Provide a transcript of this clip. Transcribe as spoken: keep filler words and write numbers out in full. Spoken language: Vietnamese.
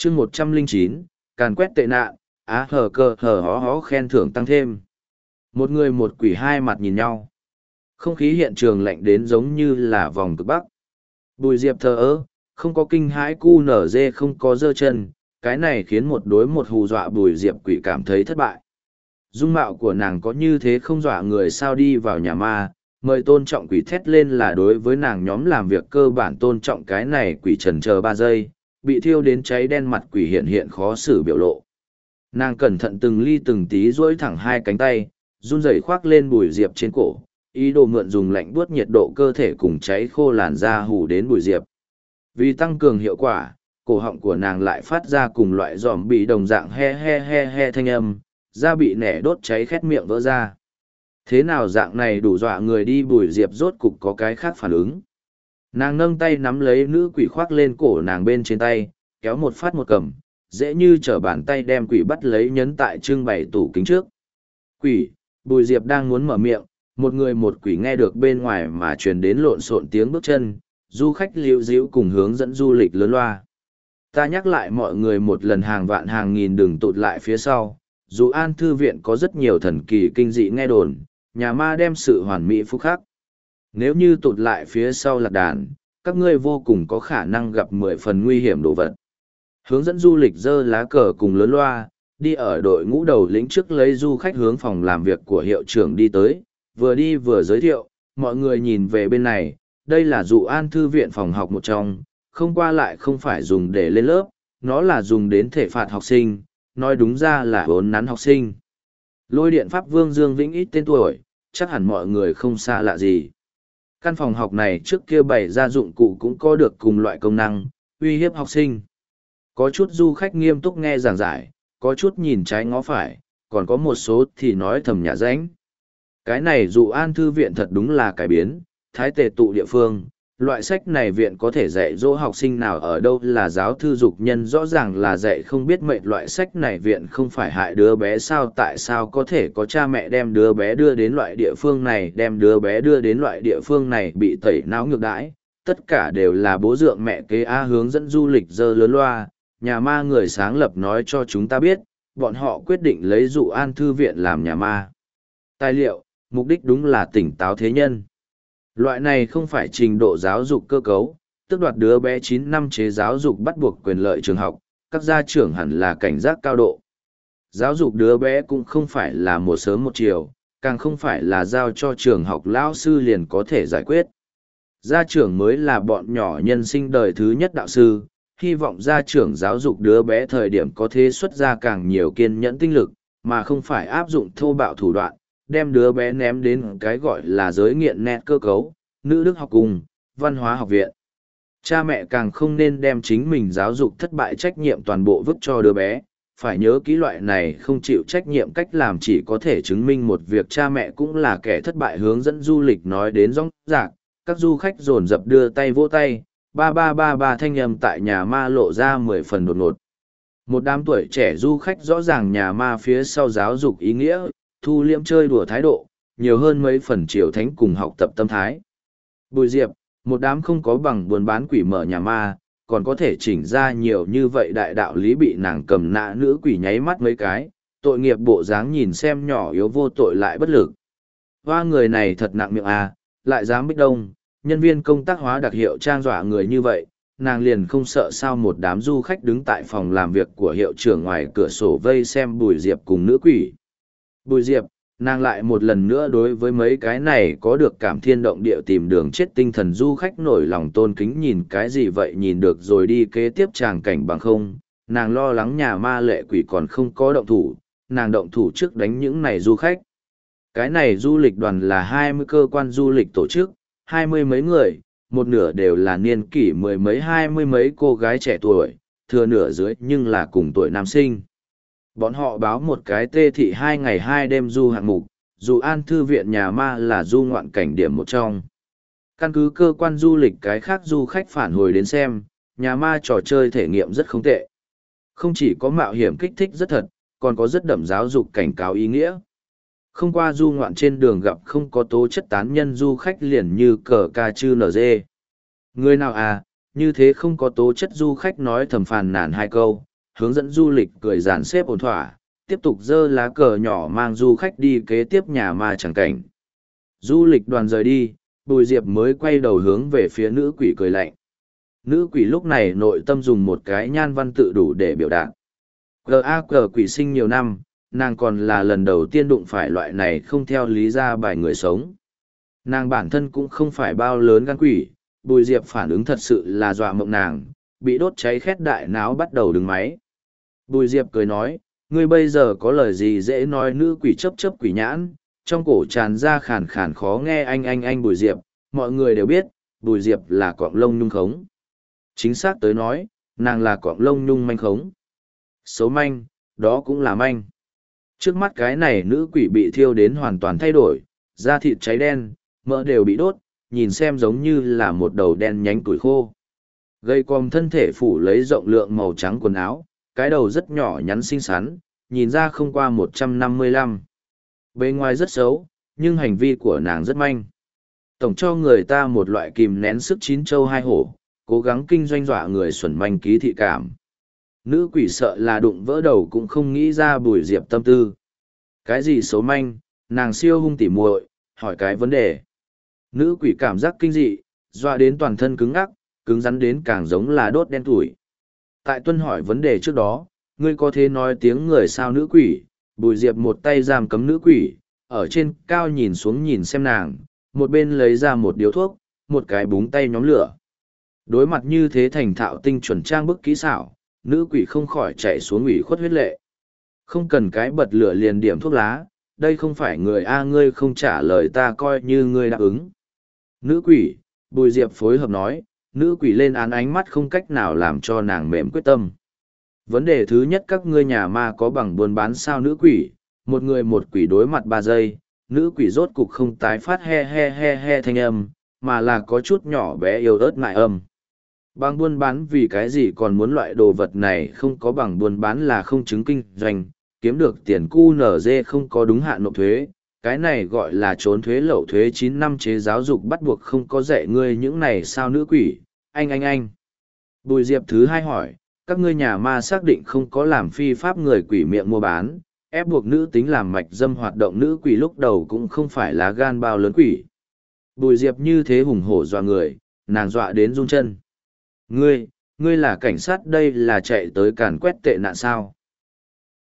chương một trăm lẻ chín, càn quét tệ nạn, á hờ cơ hờ hó hó khen thưởng tăng thêm. Một người một quỷ hai mặt nhìn nhau. Không khí hiện trường lạnh đến giống như là vòng cực bắc. Bùi Diệp thờ ơ, không có kinh hãi, cu nở dê không có dơ chân, cái này khiến một đối một hù dọa Bùi Diệp quỷ cảm thấy thất bại. Dung mạo của nàng có như thế không dọa người sao đi vào nhà ma, mời tôn trọng quỷ thét lên là đối với nàng nhóm làm việc cơ bản tôn trọng, cái này quỷ trần chờ ba giây, bị thiêu đến cháy đen mặt quỷ hiện hiện khó xử biểu lộ. Nàng cẩn thận từng ly từng tí duỗi thẳng hai cánh tay, run rẩy khoác lên Bùi Diệp trên cổ, ý đồ mượn dùng lạnh buốt nhiệt độ cơ thể cùng cháy khô làn da hù đến Bùi Diệp. Vì tăng cường hiệu quả, cổ họng của nàng lại phát ra cùng loại giòm bị đồng dạng he he he he thanh âm, da bị nẻ đốt cháy khét miệng vỡ ra. Thế nào dạng này đủ dọa người đi, Bùi Diệp rốt cục có cái khác phản ứng. Nàng nâng tay nắm lấy nữ quỷ khoác lên cổ nàng bên trên tay, kéo một phát một cầm, dễ như trở bàn tay đem quỷ bắt lấy nhấn tại trưng bày tủ kính trước. Quỷ, Bùi Diệp đang muốn mở miệng, một người một quỷ nghe được bên ngoài mà truyền đến lộn xộn tiếng bước chân, du khách liễu díu cùng hướng dẫn du lịch lớn loa. Ta nhắc lại mọi người một lần, hàng vạn hàng nghìn đừng tụt lại phía sau, dù An Thư Viện có rất nhiều thần kỳ kinh dị nghe đồn, nhà ma đem sự hoàn mỹ phúc khắc. Nếu như tụt lại phía sau lạc đàn, các ngươi vô cùng có khả năng gặp mười phần nguy hiểm đồ vật. Hướng dẫn du lịch giơ lá cờ cùng lớn loa, đi ở đội ngũ đầu lĩnh trước lấy du khách hướng phòng làm việc của hiệu trưởng đi tới, vừa đi vừa giới thiệu, mọi người nhìn về bên này, đây là dụ An Thư Viện phòng học một trong, không qua lại không phải dùng để lên lớp, nó là dùng đến thể phạt học sinh, nói đúng ra là vốn nắn học sinh. Lôi điện Pháp Vương Dương Vĩnh ít tên tuổi, chắc hẳn mọi người không xa lạ gì. Căn phòng học này trước kia bày ra dụng cụ cũng có được cùng loại công năng, uy hiếp học sinh. Có chút du khách nghiêm túc nghe giảng giải, có chút nhìn trái ngó phải, còn có một số thì nói thầm nhà ránh. Cái này dụ An Thư Viện thật đúng là cải biến, thái tề tụ địa phương. Loại sách này viện có thể dạy dỗ học sinh nào ở đâu là giáo thư dục nhân, rõ ràng là dạy không biết mệnh. Loại sách này viện không phải hại đứa bé sao, tại sao có thể có cha mẹ đem đứa bé đưa đến loại địa phương này, đem đứa bé đưa đến loại địa phương này bị tẩy não ngược đãi, tất cả đều là bố dượng mẹ kế A. Hướng dẫn du lịch dơ lớn loa, nhà ma người sáng lập nói cho chúng ta biết, bọn họ quyết định lấy dụ An Thư Viện làm nhà ma tài liệu, mục đích đúng là tỉnh táo thế nhân. Loại này không phải trình độ giáo dục cơ cấu, tước đoạt đứa bé chín năm chế giáo dục bắt buộc quyền lợi trường học, các gia trưởng hẳn là cảnh giác cao độ. Giáo dục đứa bé cũng không phải là một sớm một chiều, càng không phải là giao cho trường học lão sư liền có thể giải quyết. Gia trưởng mới là bọn nhỏ nhân sinh đời thứ nhất đạo sư, hy vọng gia trưởng giáo dục đứa bé thời điểm có thể xuất ra càng nhiều kiên nhẫn tinh lực, mà không phải áp dụng thô bạo thủ đoạn, đem đứa bé ném đến cái gọi là giới nghiện nét cơ cấu, nữ đức học cùng, văn hóa học viện. Cha mẹ càng không nên đem chính mình giáo dục thất bại trách nhiệm toàn bộ vứt cho đứa bé, phải nhớ kỹ loại này không chịu trách nhiệm cách làm chỉ có thể chứng minh một việc cha mẹ cũng là kẻ thất bại. Hướng dẫn du lịch nói đến rõng rạc, các du khách dồn dập đưa tay vỗ tay, ba ba ba ba thanh âm tại nhà ma lộ ra mười phần đột ngột. Một đám tuổi trẻ du khách rõ ràng nhà ma phía sau giáo dục ý nghĩa, thu liễm chơi đùa thái độ, nhiều hơn mấy phần triều thánh cùng học tập tâm thái. Bùi Diệp, một đám không có bằng buôn bán quỷ mở nhà ma, còn có thể chỉnh ra nhiều như vậy đại đạo lý, bị nàng cầm nã nữ quỷ nháy mắt mấy cái, tội nghiệp bộ dáng nhìn xem nhỏ yếu vô tội lại bất lực. Hoa người này thật nặng miệng à, lại dám bích đông, nhân viên công tác hóa đặc hiệu trang dọa người như vậy, nàng liền không sợ sao. Một đám du khách đứng tại phòng làm việc của hiệu trưởng ngoài cửa sổ vây xem Bùi Diệp cùng nữ quỷ. Bùi Diệp, nàng lại một lần nữa đối với mấy cái này có được cảm thiên động địa tìm đường chết tinh thần du khách nổi lòng tôn kính. Nhìn cái gì vậy, nhìn được rồi đi kế tiếp tràng cảnh bằng không. Nàng lo lắng nhà ma lệ quỷ còn không có động thủ, nàng động thủ trước đánh những này du khách. Cái này du lịch đoàn là hai mươi cơ quan du lịch tổ chức, hai mươi mấy người, một nửa đều là niên kỷ mười mấy hai mươi mấy cô gái trẻ tuổi, thừa nửa dưới nhưng là cùng tuổi nam sinh. Bọn họ báo một cái tê thị hai ngày hai đêm du hạng mục, dù An Thư Viện nhà ma là du ngoạn cảnh điểm một trong. Căn cứ cơ quan du lịch cái khác du khách phản hồi đến xem, nhà ma trò chơi thể nghiệm rất không tệ. Không chỉ có mạo hiểm kích thích rất thật, còn có rất đậm giáo dục cảnh cáo ý nghĩa. Không qua du ngoạn trên đường gặp không có tố chất tán nhân du khách liền như cờ ca chư nở dê. Người nào à, như thế không có tố chất du khách nói thầm phàn nàn hai câu, hướng dẫn du lịch cười dàn xếp ổn thỏa, tiếp tục dơ lá cờ nhỏ mang du khách đi kế tiếp nhà ma chẳng cảnh. Du lịch đoàn rời đi, Bùi Diệp mới quay đầu hướng về phía nữ quỷ cười lạnh. Nữ quỷ lúc này nội tâm dùng một cái nhan văn tự đủ để biểu đạt. G A cờ quỷ sinh nhiều năm, nàng còn là lần đầu tiên đụng phải loại này không theo lý ra bài người sống. Nàng bản thân cũng không phải bao lớn gan quỷ, Bùi Diệp phản ứng thật sự là dọa mộng nàng, bị đốt cháy khét đại náo bắt đầu đứng máy. Bùi Diệp cười nói, ngươi bây giờ có lời gì dễ nói. Nữ quỷ chấp chấp quỷ nhãn, trong cổ tràn ra khàn khàn khó nghe anh anh anh Bùi Diệp, mọi người đều biết, Bùi Diệp là cọng lông nhung khống. Chính xác tới nói, nàng là cọng lông nhung manh khống. Xấu manh, đó cũng là manh. Trước mắt cái này nữ quỷ bị thiêu đến hoàn toàn thay đổi, da thịt cháy đen, mỡ đều bị đốt, nhìn xem giống như là một đầu đen nhánh củi khô. Gây còm thân thể phủ lấy rộng lượng màu trắng quần áo, cái đầu rất nhỏ nhắn xinh xắn, nhìn ra không qua một trăm năm mươi lăm. Bề ngoài rất xấu, nhưng hành vi của nàng rất manh. Tổng cho người ta một loại kìm nén sức chín châu hai hổ, cố gắng kinh doanh dọa người xuẩn manh ký thị cảm. Nữ quỷ sợ là đụng vỡ đầu cũng không nghĩ ra Bùi Diệp tâm tư. Cái gì xấu manh, nàng siêu hung tỉ muội, hỏi cái vấn đề. Nữ quỷ cảm giác kinh dị, dọa đến toàn thân cứng ngắc, cứng rắn đến càng giống là đốt đen tuổi. Tại tuân hỏi vấn đề trước đó, ngươi có thể nói tiếng người sao nữ quỷ? Bùi Diệp một tay giam cấm nữ quỷ, ở trên cao nhìn xuống nhìn xem nàng, một bên lấy ra một điếu thuốc, một cái búng tay nhóm lửa. Đối mặt như thế thành thạo tinh chuẩn trang bức kỹ xảo, nữ quỷ không khỏi chạy xuống ủy khuất huyết lệ. Không cần cái bật lửa liền điểm thuốc lá, đây không phải người A, ngươi không trả lời ta coi như ngươi đáp ứng. Nữ quỷ, Bùi Diệp phối hợp nói, nữ quỷ lên án ánh mắt không cách nào làm cho nàng mềm quyết tâm. Vấn đề thứ nhất, các ngươi nhà ma có bằng buôn bán sao? Nữ quỷ, một người một quỷ đối mặt ba giây, nữ quỷ rốt cục không tái phát he he he he thanh âm, mà là có chút nhỏ bé yếu ớt mại âm. Bằng buôn bán vì cái gì còn muốn loại đồ vật này? Không có bằng buôn bán là không chứng kinh doanh, kiếm được tiền cu nở dê không có đúng hạn nộp thuế. Cái này gọi là trốn thuế lậu thuế. Chín năm chế giáo dục bắt buộc không có dạy ngươi những này sao? Nữ quỷ, anh anh anh. Bùi Diệp thứ hai hỏi, các ngươi nhà ma xác định không có làm phi pháp người quỷ miệng mua bán, ép buộc nữ tính làm mạch dâm hoạt động? Nữ quỷ lúc đầu cũng không phải là gan bao lớn quỷ. Bùi Diệp như thế hùng hổ dọa người, nàng dọa đến run chân. Ngươi, ngươi là cảnh sát đây là chạy tới càn quét tệ nạn sao?